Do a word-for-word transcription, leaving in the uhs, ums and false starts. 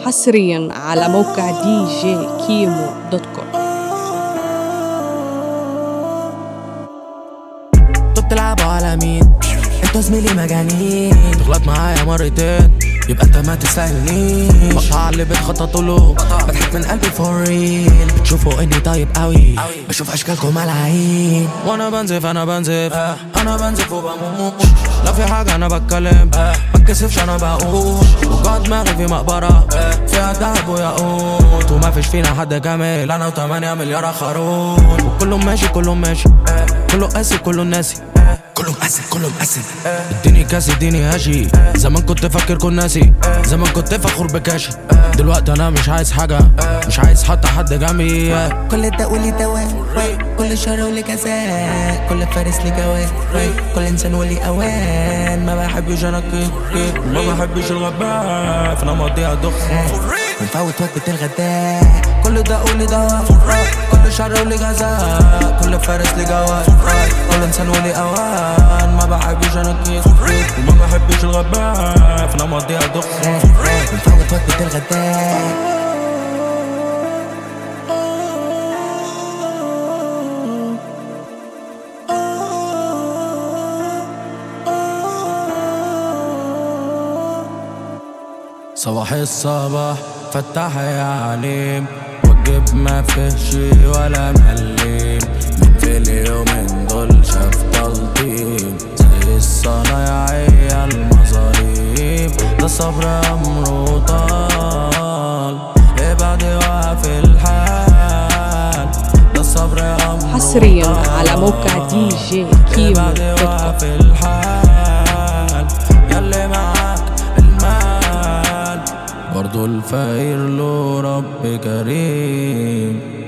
حصريا على موقع دي جي كيمو دوت كوم. انتوا بتلعبوا على مين؟ انتوا زميلي مجانين. تغلط معايا مرتين يبقى انت ما تستاهلنيش. بقطع اللي بتخططوا له، بضحك من قلبي فور ريل. بتشوفوا اني طيب قوي، بشوف اشكالكم ملاعين. وانا بنزف انا بنزف انا بنزف وبموت. لو في حاجه انا بتكلم، بتكسفش انا بقول. وجع دماغي في مقبره فيها دهب وياقوت. وما فيش فينا حد كامل، انا وتمانية مليار خروج. وكله ماشي كله ماشي، كله قاسي كله ناسي، كله مقسم كله مقسم. اديني كاس اديني هاشي. زمان كنت فاكر كل ناسي، زمان كنت فخور بكاشي. دلوقتي انا مش عايز حاجه، مش عايز حتى حد جنبي. كل ده ولي دواء، كل شهر ولي كذا، كل فارس لي جواد، كل انسان ولي اوان. ما بحبش انا كيك، ما بحبش الغباء، فانا مقضيها دخان ونفوت وجبة الغداء. كل ده قولي دواء، كل شهر ولي جزاء، كل فارس لي جواد، كل انسان ولي اوان. ما بحبش انا كيك وما بحبش الغباء، فانا مقضيها دخان ونفوت وجبة الغداء. صباح الصباح فتح يا عليم، وجب ما فيهش ولا مليم. من في اليومين دول شاف تلطيم، زي الصنايعية المظاليم. ده الصبر أمره طال، ابعد وقف الحال. ده الصبر أمره حصريا على موقع دي جي كيمو دوت كوم. ياللي معاك المال برضو الفقير له رب كريم.